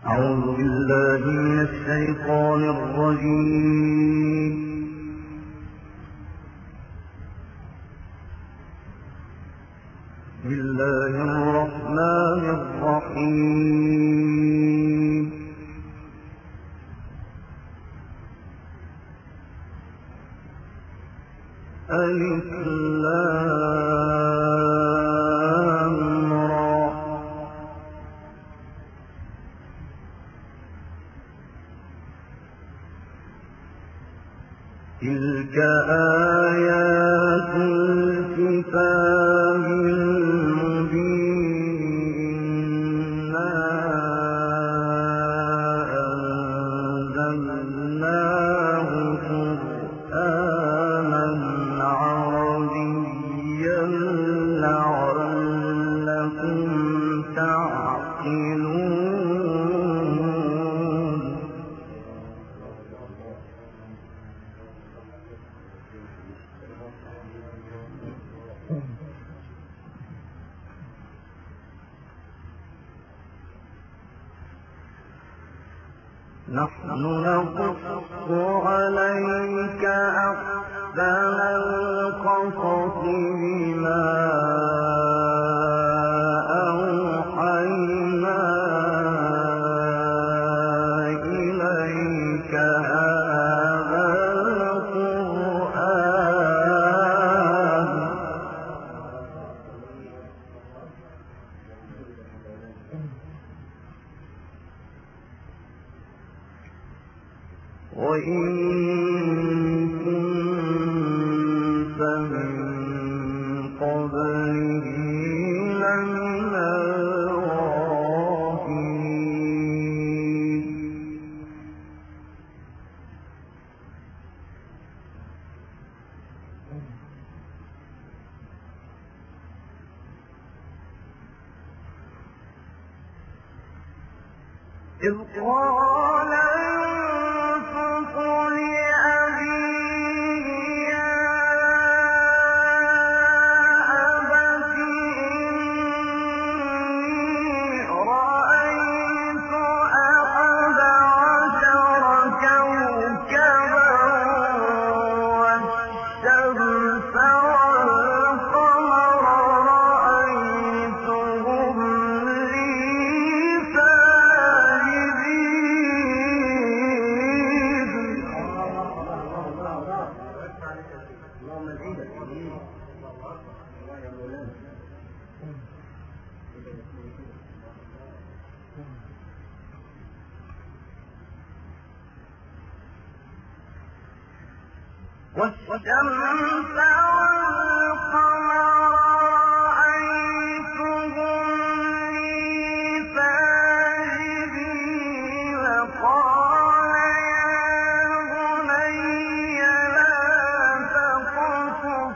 أعوذ بالله من الشيطان الرجيم. بسم الله الرحمن الرحيم. ألف لام را. تلك آيات الكتاب المبين. إنا أنزلناه قرآنا عربيا لعلكم تعقلون. نحن نقص عليك أحسن القصص بما أوحينا إليك هذا القرآن. وإن كنت من قبله لمن الغافلين. إذ قال يوسف لأبيه يا أبت إني رأيت أحد عشر كوكبا والشمس والقمر رأيتهم لي والشمس والقمر رأيتهم لي ساجدين. قال يا بني لا تقصص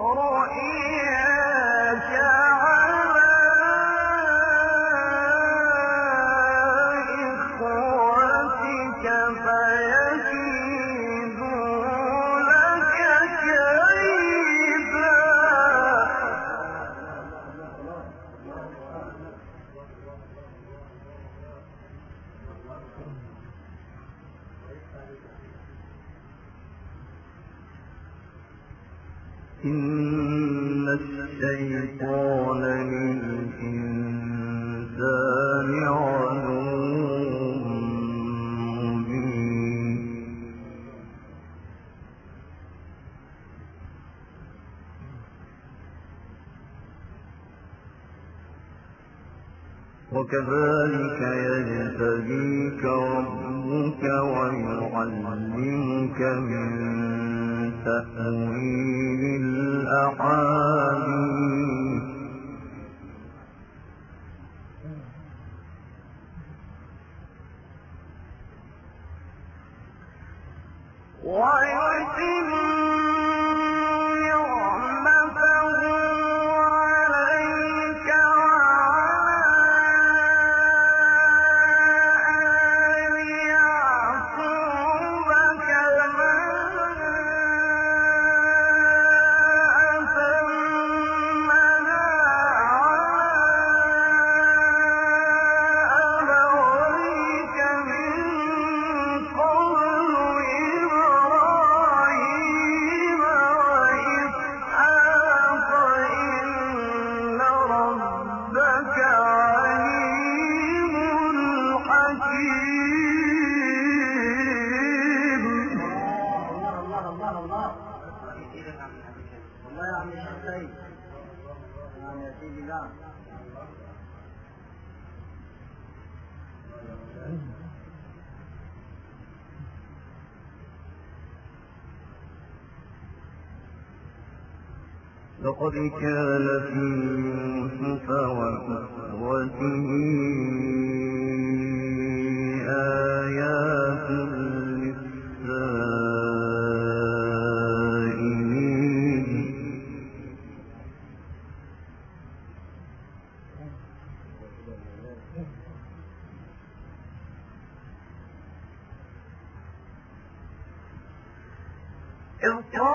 رؤياك على إخوتك فيكيدوا لك كيدا. إن الشيطان للإنسان عدو مبين. وكذلك يجتبيك ربك ويعلمك من تأويل الأحاديث ويتم نعمته عليك وعلى آل يعقوب كما أتمها على لقد كان في يوسف وإخوته آيات للسائلين إذ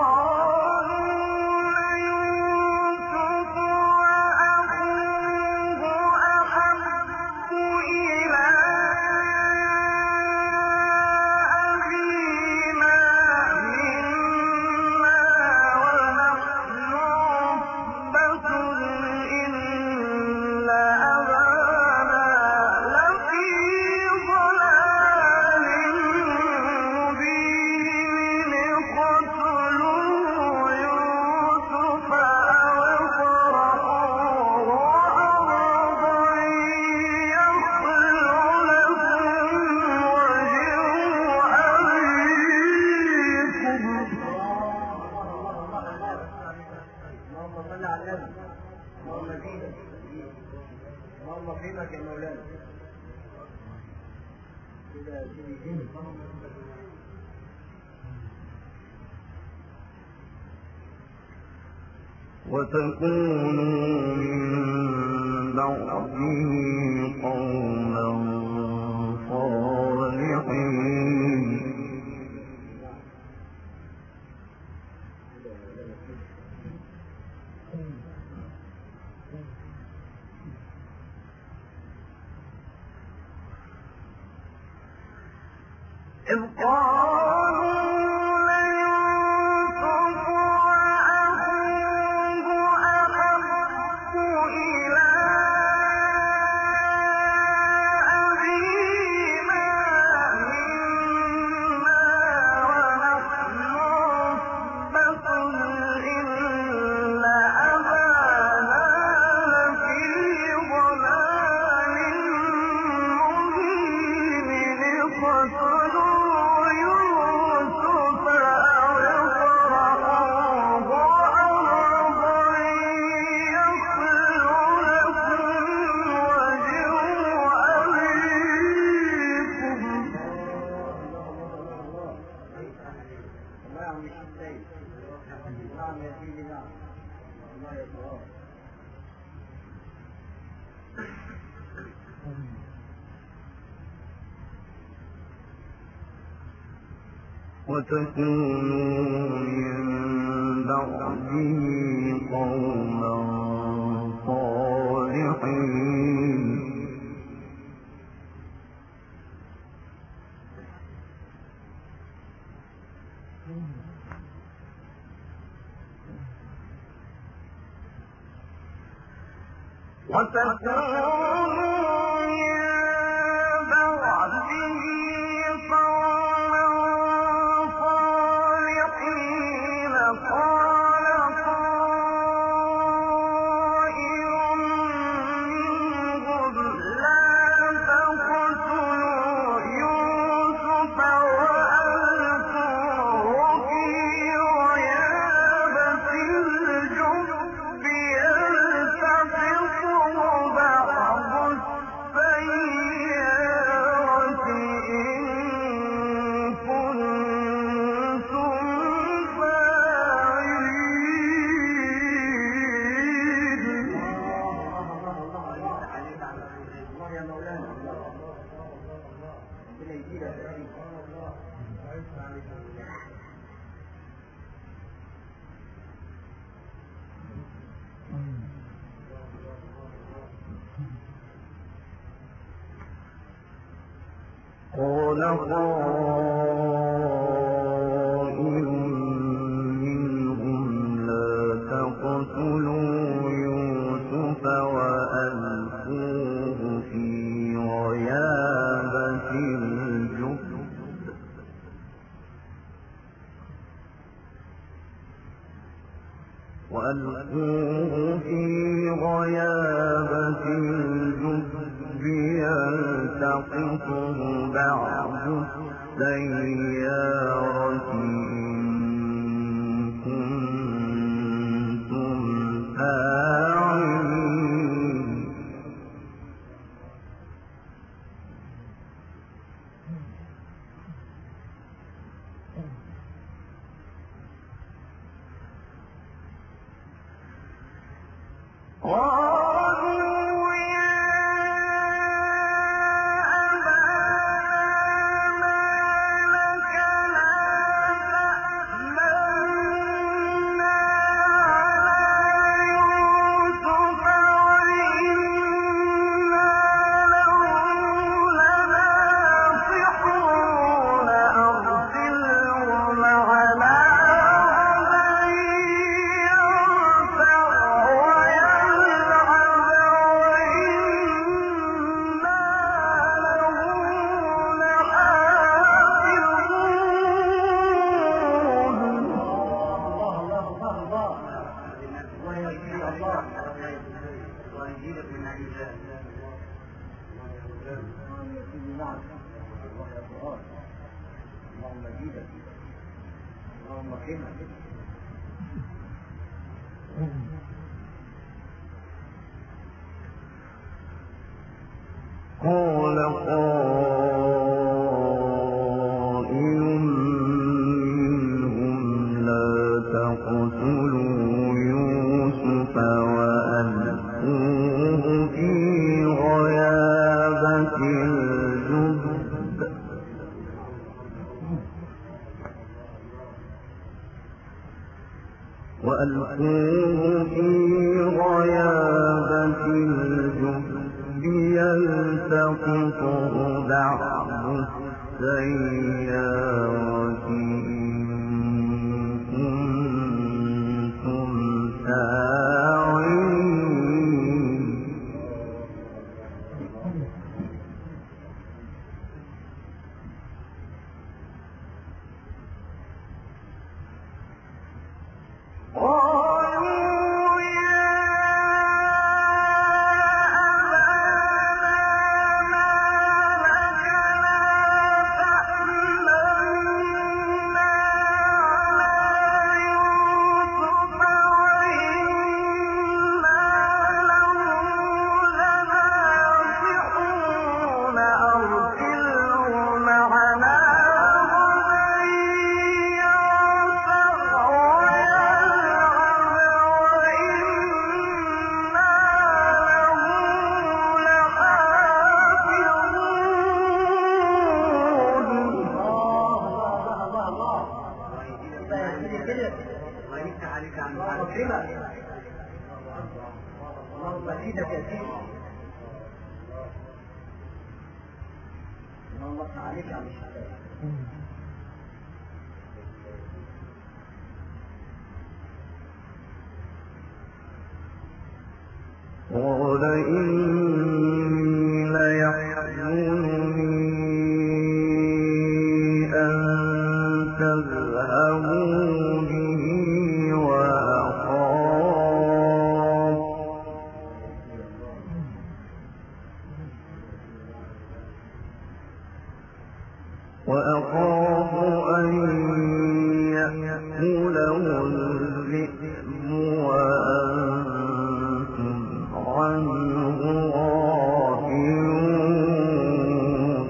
وتكونوا من بعده قوما صالحين إذ وتكونوا من بعده قوما صالحين قال قائل منهم لا تقتلوا يوسف وألقوه في غيابة بعض السيارة إن كنتم فاعلين قال قائل منهم لا تقتلوا يوسف وألقوه في غيابة الجب يلتقطه بعض السيارة إن كنتم فاعلين قال إني ليحزنني أن تذهبوا به وأخاف أن يأكله الذئب وأنتم عنه غافلون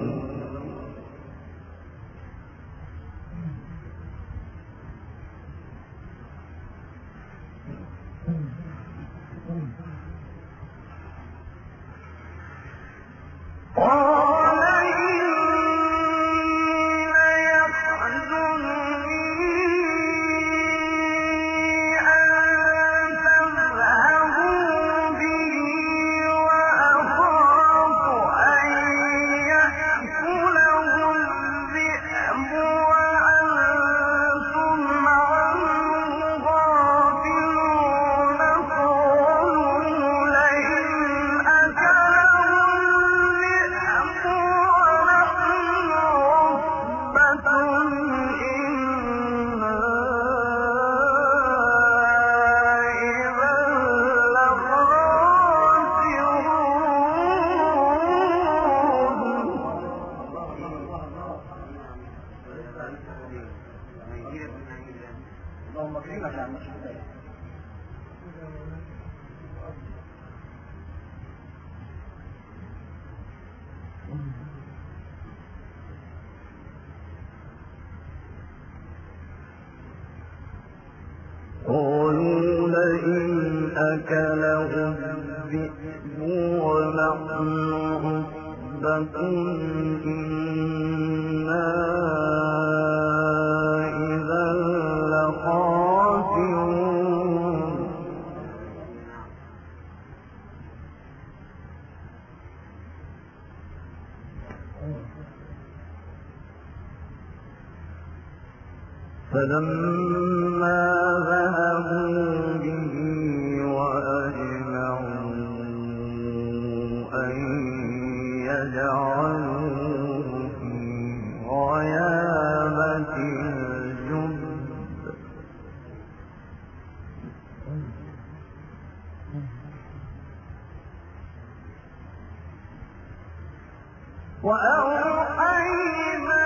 قال إني قالوا لئن أكله الذئب ونحن عصبة إنا إذا لخاسرون فلما ذهبوا به وأجمعوا أن يجعلوه في غيابة الجب وأوحينا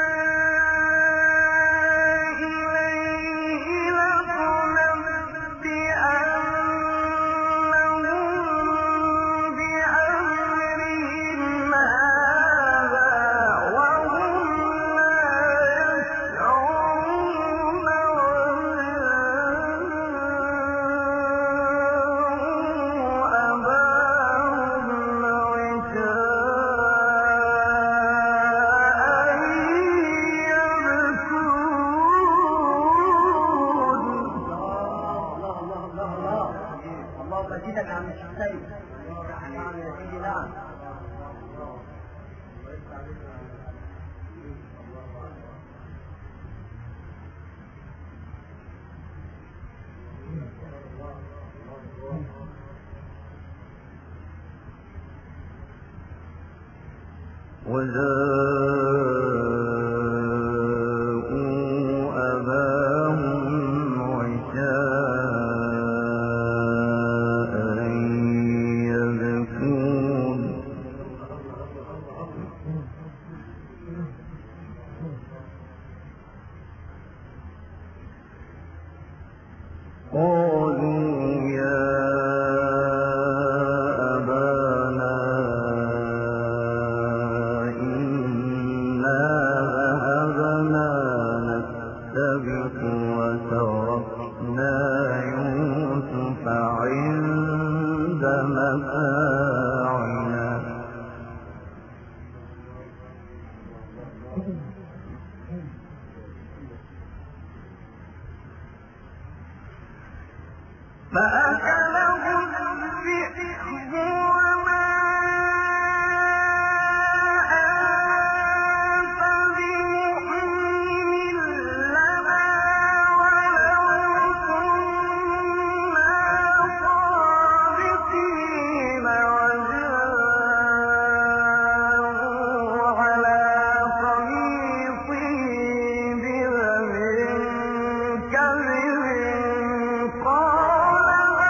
وجاءوا أباهم عشاء يبكون قالوا يا أبانا إنا ذهبنا نستبق وتركنا يوسف عند متاعنا فأكله الذئب وما أنت بمؤمن لنا ولو كنا صادقين وجاءوا على قميصه بدم كذب قال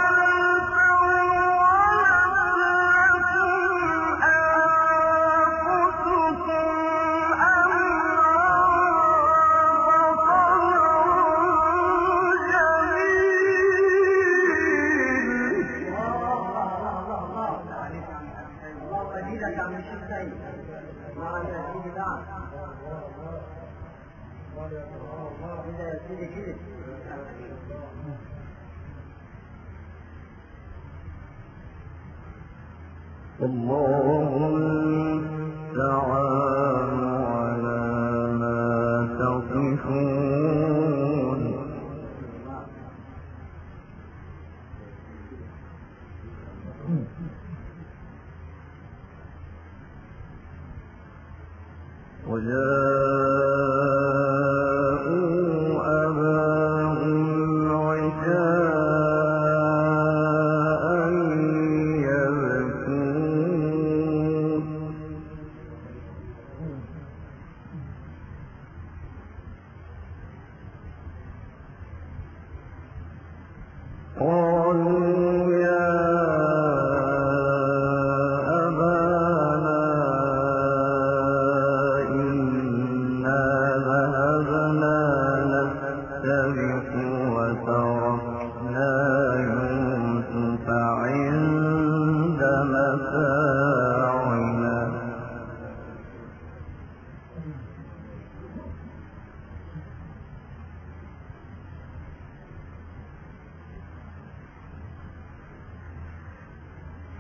الله المستعان على ما تصفون وجاءوا أباهم عشاء يبكون قالوا يا أبانا إنا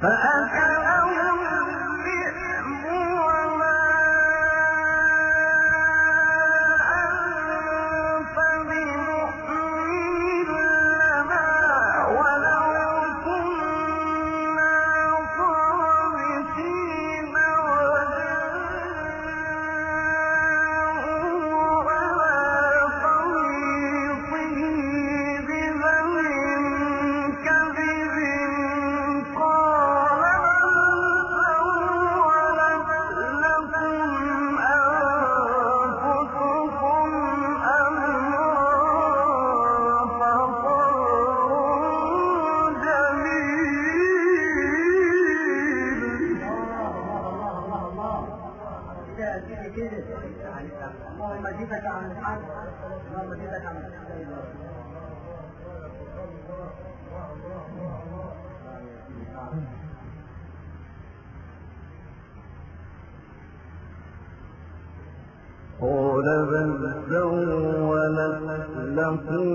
قال بل سولت لكم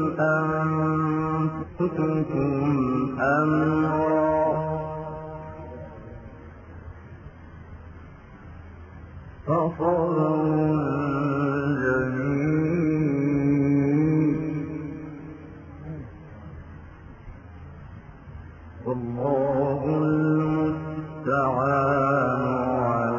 أنفسكم أمرا فصبر جميل والله المستعان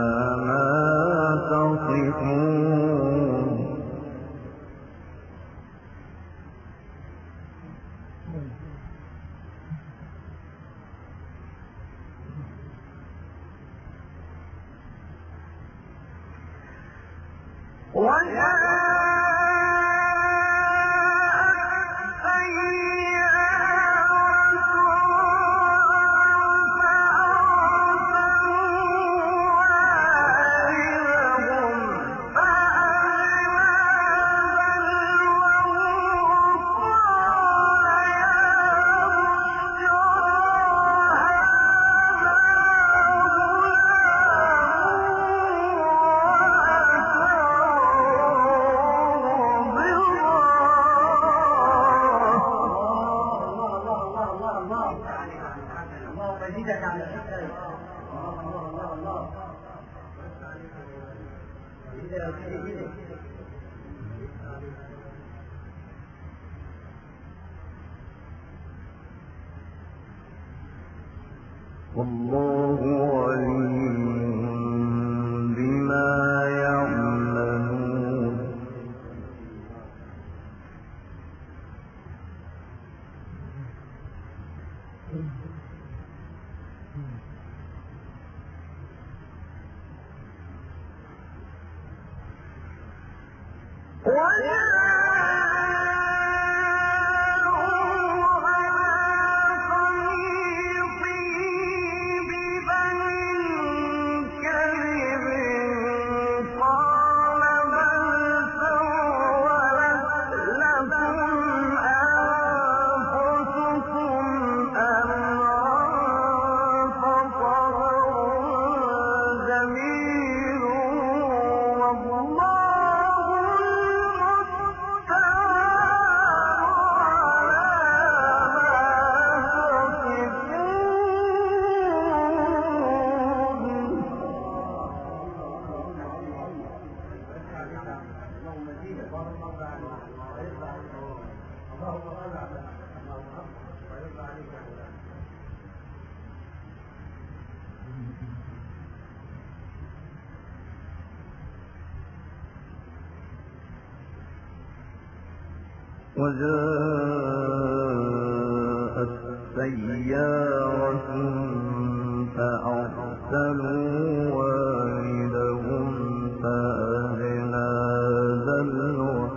والله عليم بما يعملون وجاءت سيارة فأرسلوا واردهم فأدلى دلوه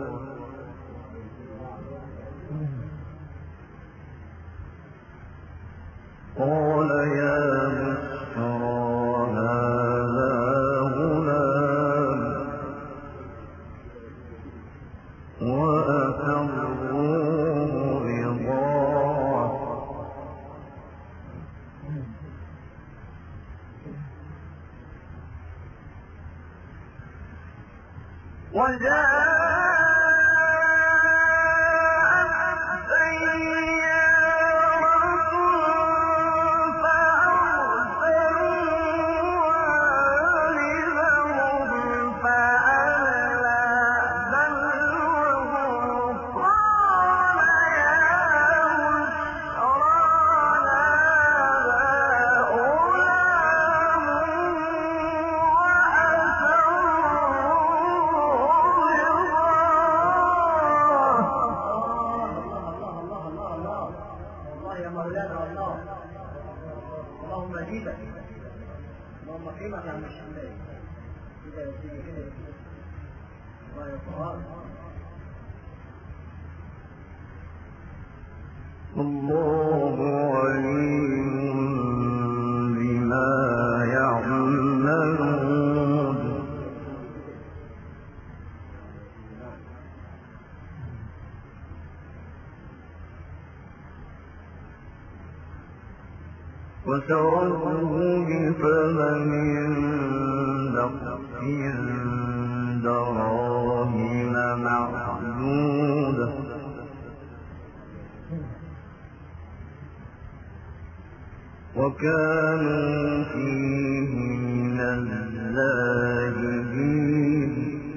قال يا بشرى هذا غلام وأسروه بضاعة وجاءت سيارة الله عليم بما يعملون وشروه بثمن بخس دراهم معدودة وكانوا فيه من الزاهدين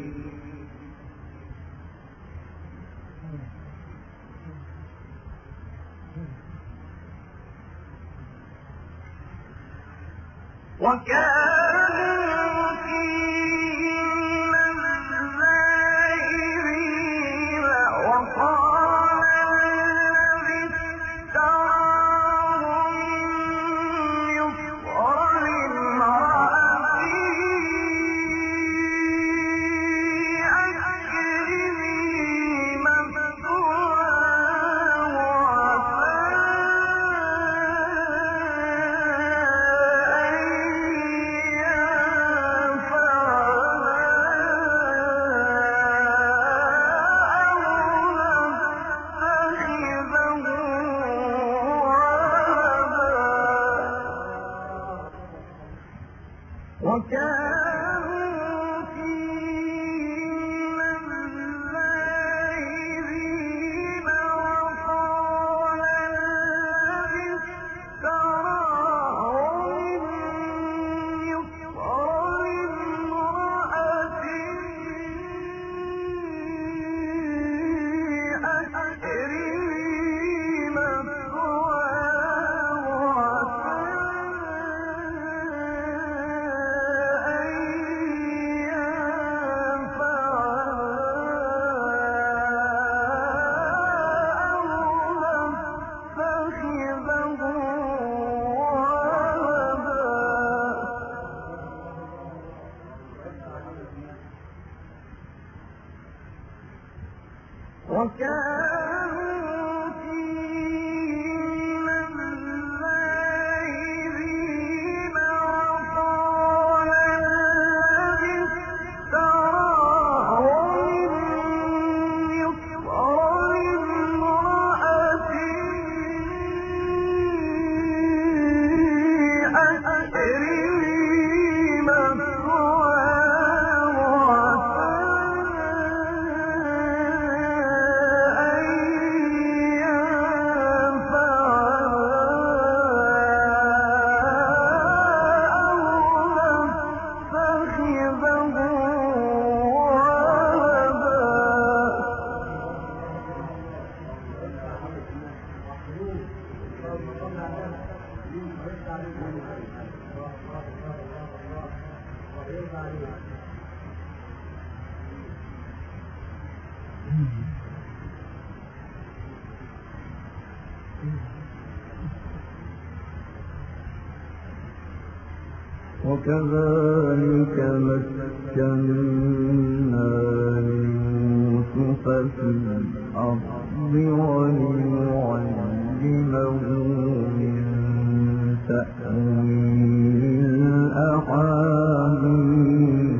وكذلك مكنا ليوسف في الأرض ولنعلمه من تأويل الأحاديث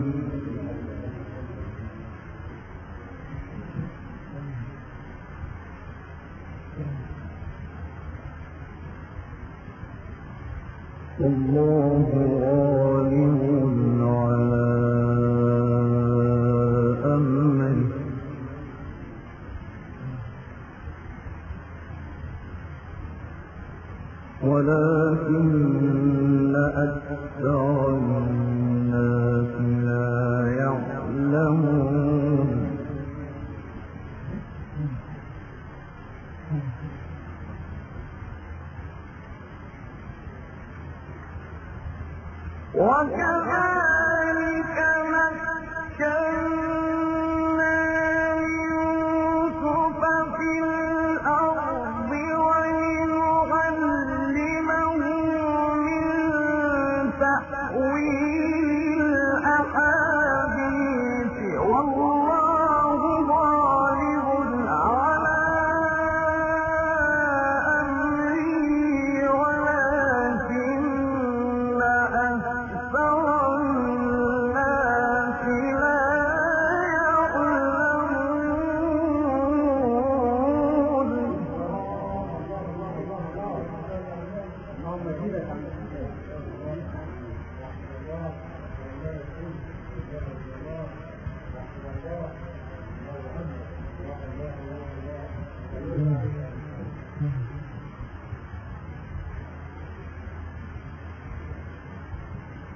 والله غالب على أمره ولكن أكثر الناس لا يعلمون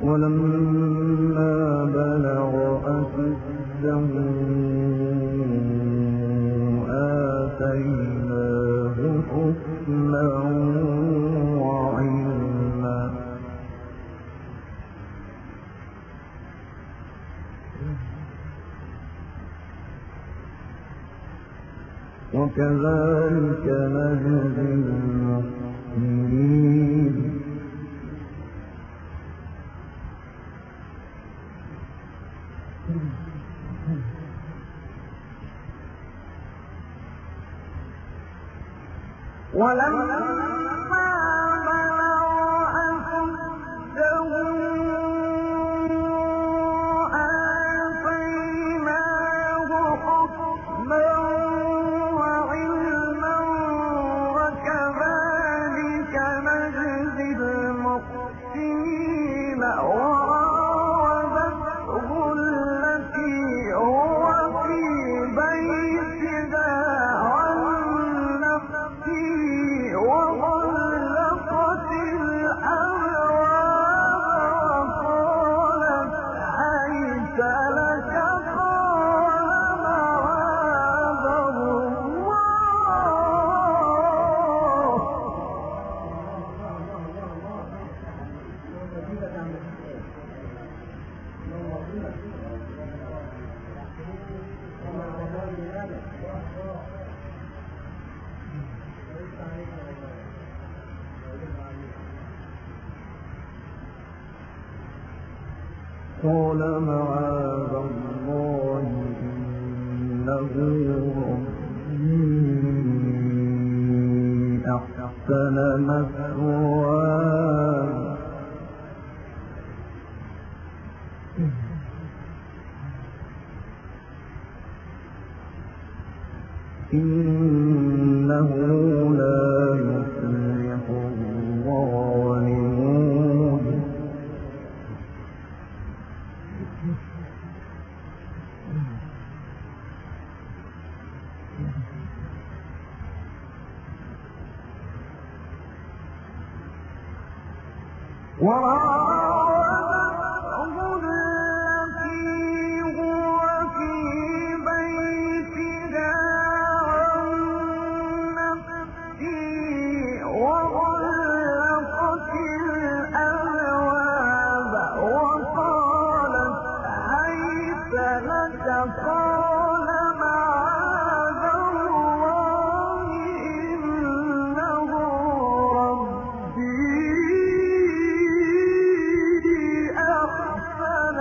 ولما بلغ أشده آتيناه حكما وعلما وكذلك نجزي المحسنين ولما بلغ أشده آتيناه حكما وعلما وكذلك نجزي المحسنين وراودته التي هو في بيتها عن نفسه وغلقت الأبواب وقالت حيث لك قال معاذ الله قال معاذ الله إنه ربي أحسن مثواي إنه لا يفلح الظالمون وراودته التي هو في بيتها عن نفسه وغلقت الأبواب وقالت حيث لك قال معاذ الله إنه ربي أحسن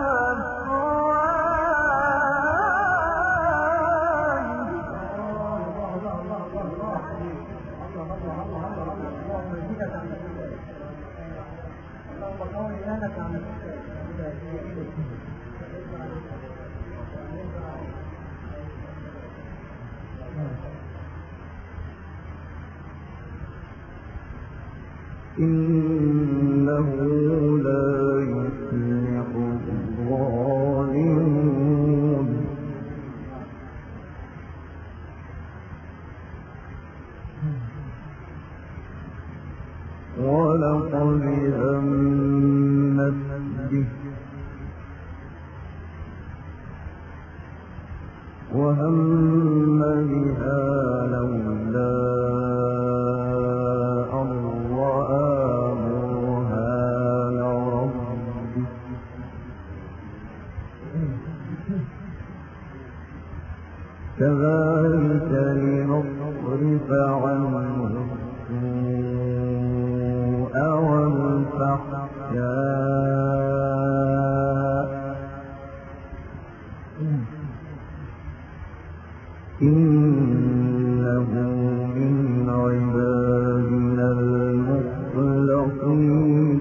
إنه لا يفلح الظالمون ولقد همت به وهم بها لولا أن رأى برهان ربه كذلك لنصرف عنه السوء والفحشاء إنه من عبادنا المخلصين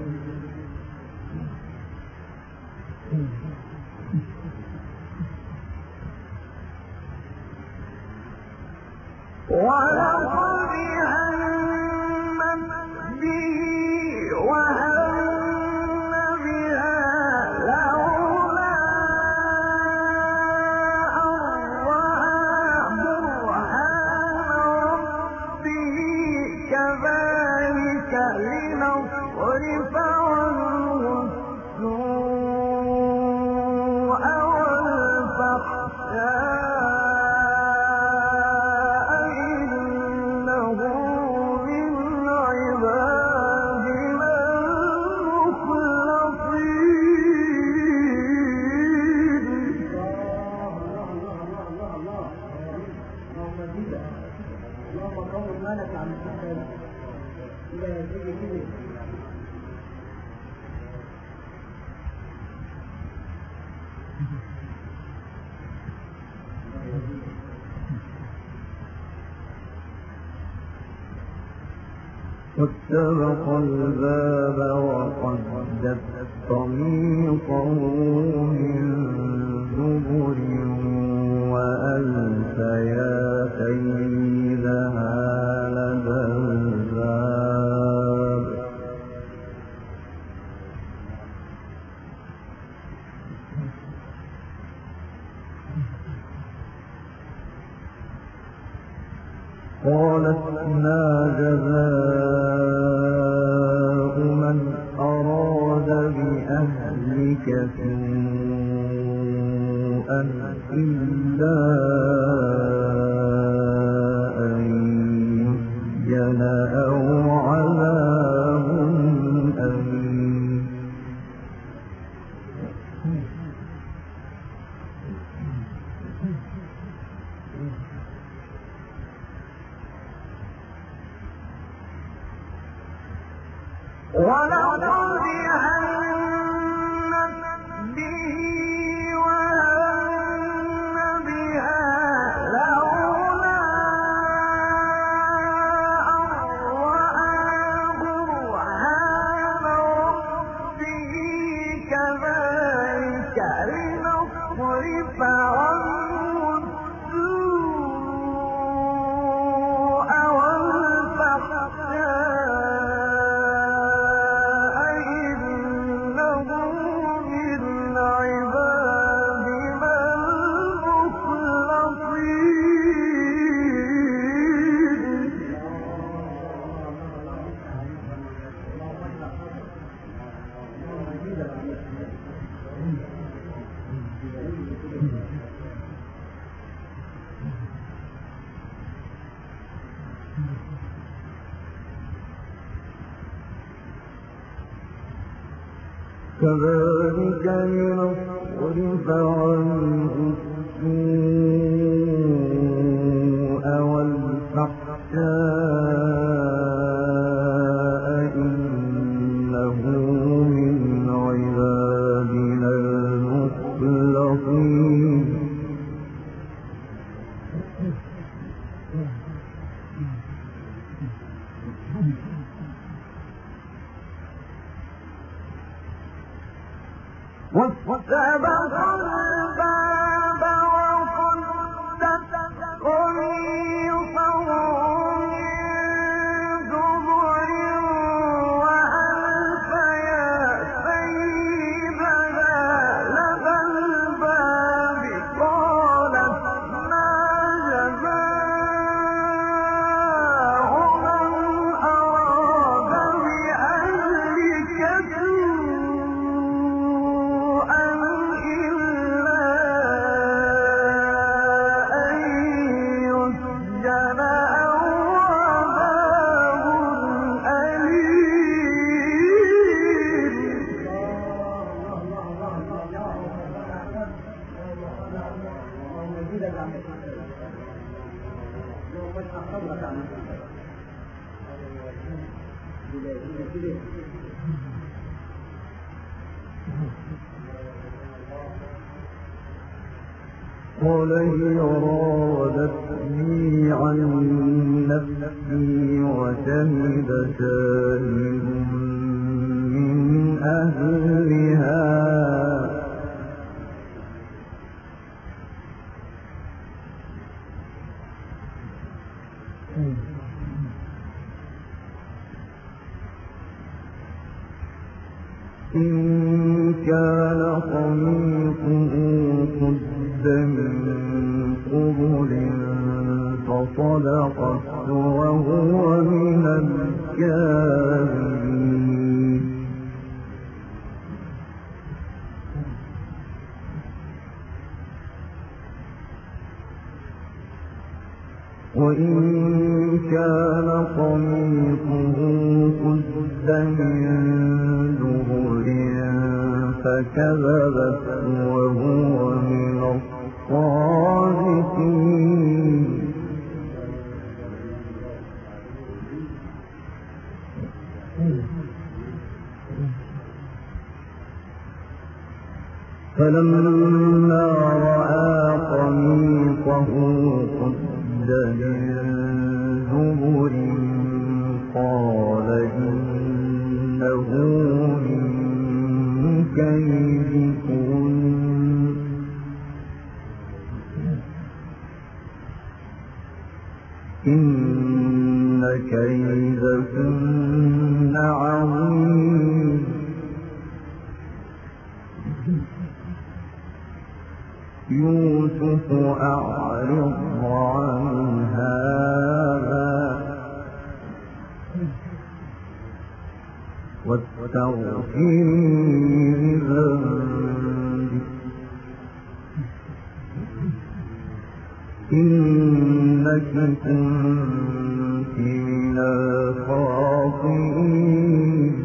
ولقد همت به وهم بها لولا أن رأى برهان ربه كذلك لنصرف عنه واستبق الباب وقدت قميصه من دبر وألف يا سيدها لدى الباب قالت ما جزاء من أراد بأهلك سوءا إلا أن يسجن أو عذاب أليم ولقد همت به وهم بها لولا أن رأى برهان ربه كذلك لنصرف عنه السوء والفحشاء إنه من عبادنا كذلك لنصرف عنه السوء والفحشاء إنه من عبادنا المخلصين واستبق الباب وقدت قميصه من دبر وألف يا سيدها لدى الباب قالت ما جزاء من أراد بأهلك سوءا إلا أن يسجن أو عذاب أليم. قال هي راودتني عن نفسي وشهد شاهد من أهلها إن كان قميصه قد من قبل فصدقت وهو من الكاذبين وإن كان قميصه قد من دبر فكذبت وهو من الصادقين فلما رأى قميصه قد من دبر قال إن كيدكن عظيم يوسف أعرض عن هذا واستغفري لذنبك إنك كنت من الخاطئين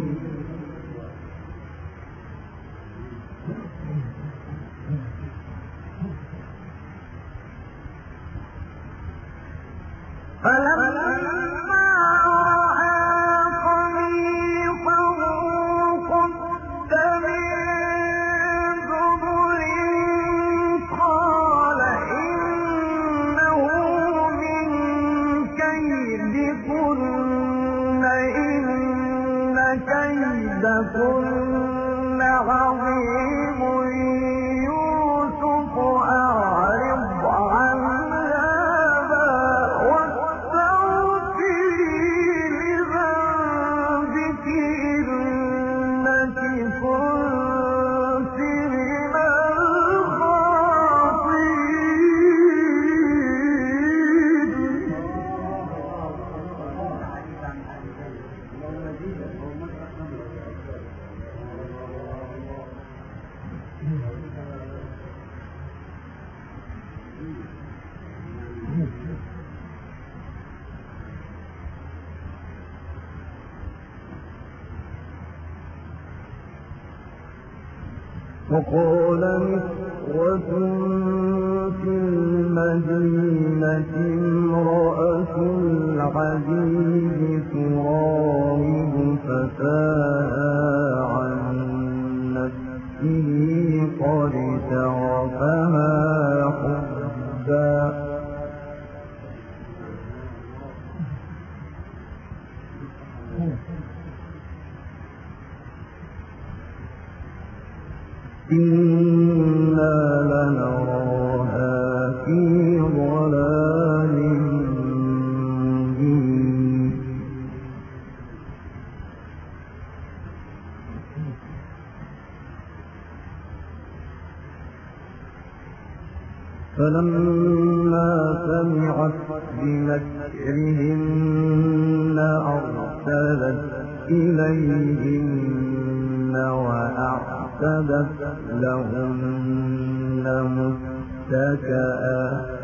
فلما رأى قميصه قد من دبر قال إنه من كيدكن إن كيدكن عظيم يوسف أعرض عن هذا وقال نسوة في المدينة امرأة العزيز تراود فتاها عن نفسه قد شغفها حبا إنا لنراها في ضلال مبين فلما سمعت بمكرهن أرسلت إليهن وأعتدت لهن متكئا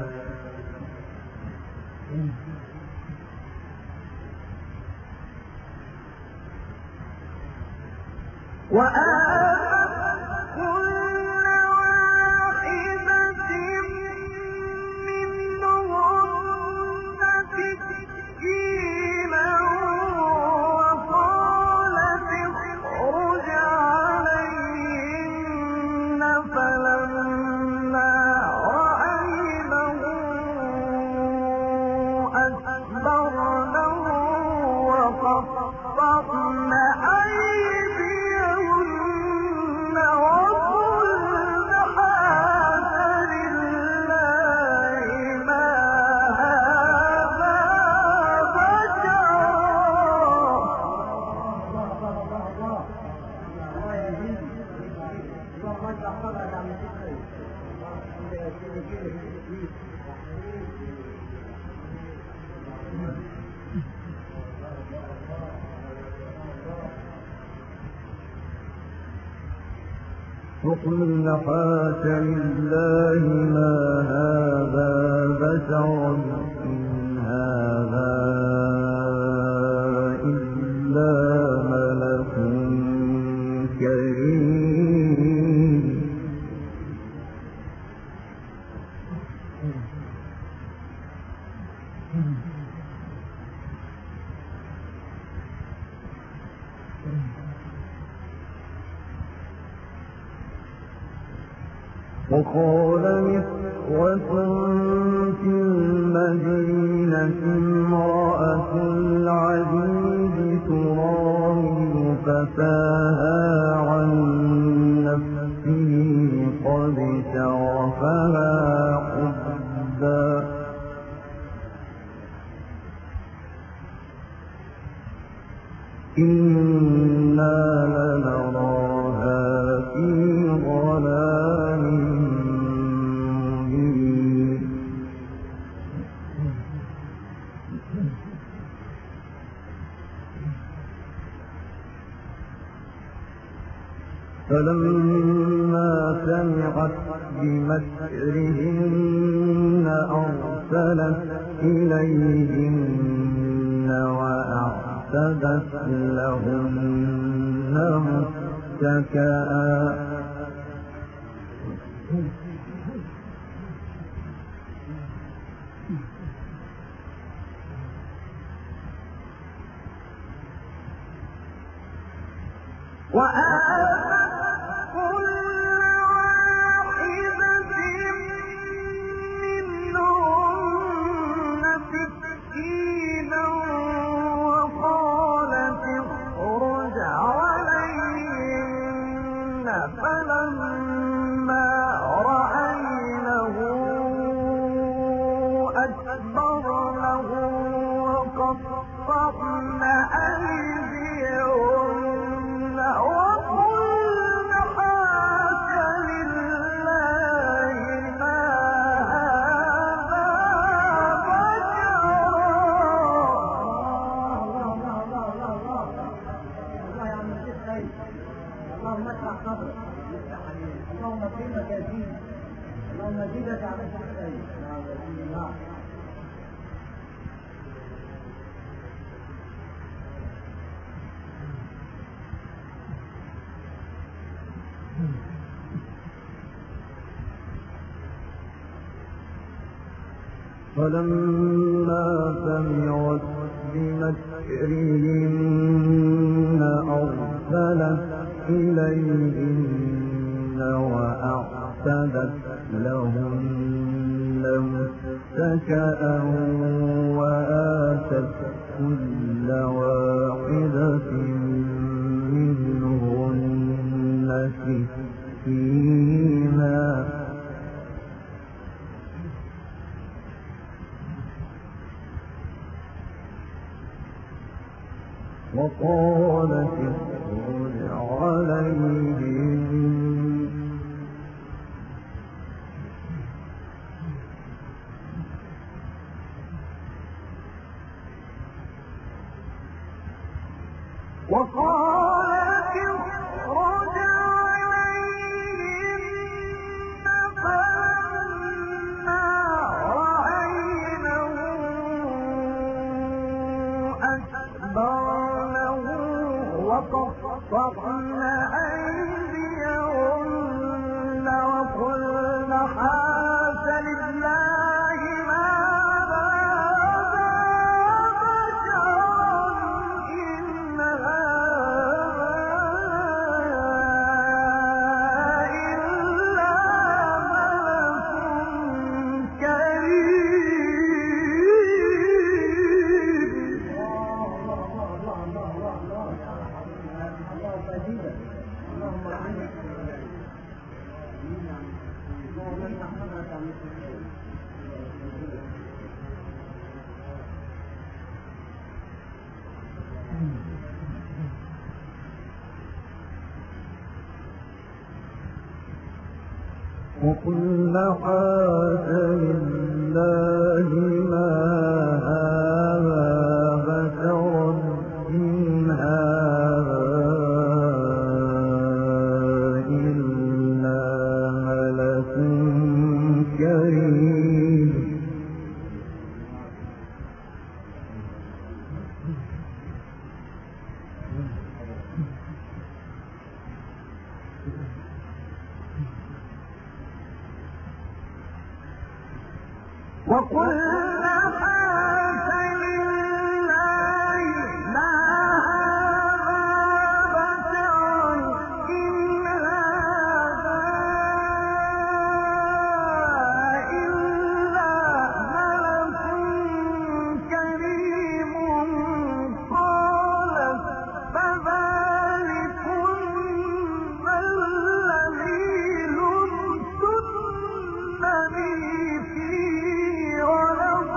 وآتت كل واحدة منهن سكينا وقالت اخرج عليهن فلما رأينه أكبرنه وقطعن أيديهن وقلن حاشا لله ما هذا وقلن حاش لله ما هذا بشرا إن هذا إلا ملك كريم وقال نسوة في المدينة امرأة العزيز تراود فتاها عن نفسه قد شغفها حبا إنا لنراها في ضلال مبين فلما سمعت بمكرهن أرسلت إليهن وأعتدت لهن متكئا فلما رأينه أكبرنه وقطعن أيديهن وقلن حاش لله ما هذا بشرا. اللهم اشرح صدرك، اللهم اكرمك يا سيدي، اللهم زدك على الخير يا رسول الله. فلما سمعت بمكرهن أرسلت إليهن وأعتدت لهن متكئا وآتت كل واحدة منهن سكينا وقالت اخرج عليهم فلما رأينه أكبرنه وقطعن أيديهن وقلن حاش لله ما هذا بشرا إن هذا إلا ملك وقلن حاش لله ما هذا بشرا إن هذا إلا ملك كريم وقلنا حاش لله ما هذا بشرا إن هذا إلا ملك كريم. قالت فذلكن الذي لمتنني فيه ولقد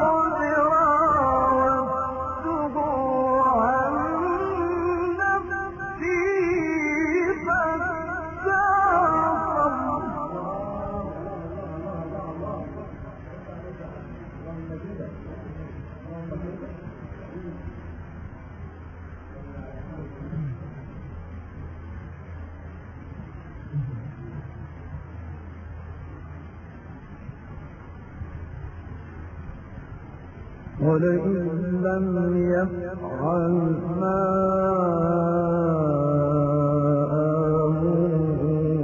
ولئن لم يفعل ما آمره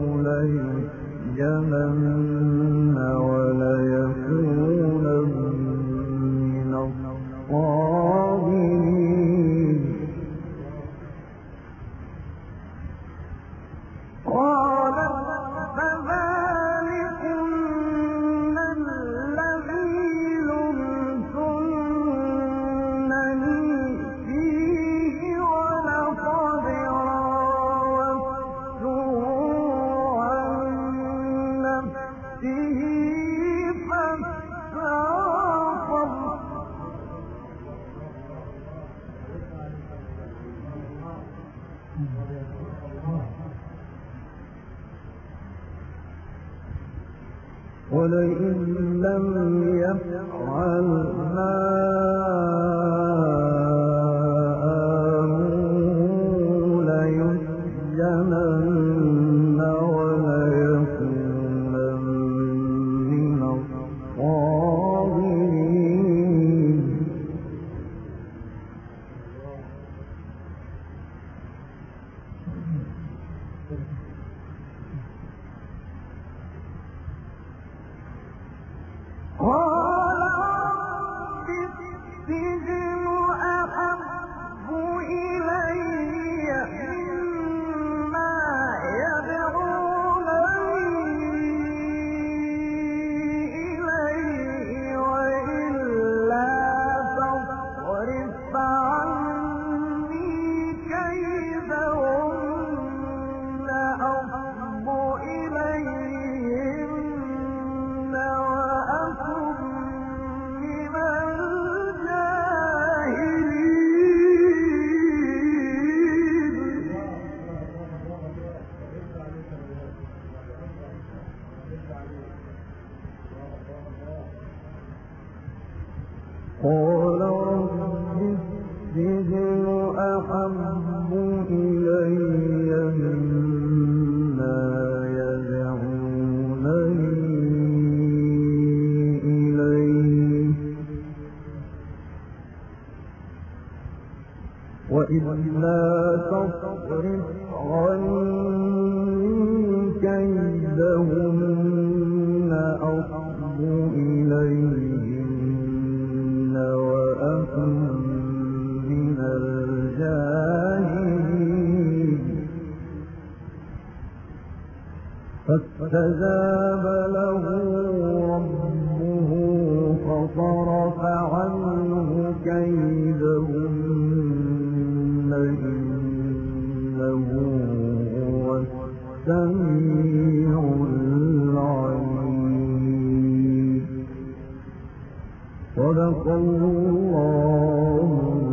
ليسجنن وليكونن من الصاغرين. قال فذلكن الذي لمتنني فيه ولقد راودته عن نفسه فاستعصم. ولئن لم يفعل ما آمره ليسجنن وليكونن من الصاغرين. قال رب السجن أحب إلي مما يدعونني إليه وإلا تصرف عني كيدهن أصب إليهن وأكن من الجاهلين. قال رب السجن أحب إلي مما يدعونني إليه وإلا تصرف عني كيدهن أصب إليهن وأكن من الجاهلين. فاستجاب له ربه فصرف عنه كيدهن إنه هو السميع العليم. صدق الله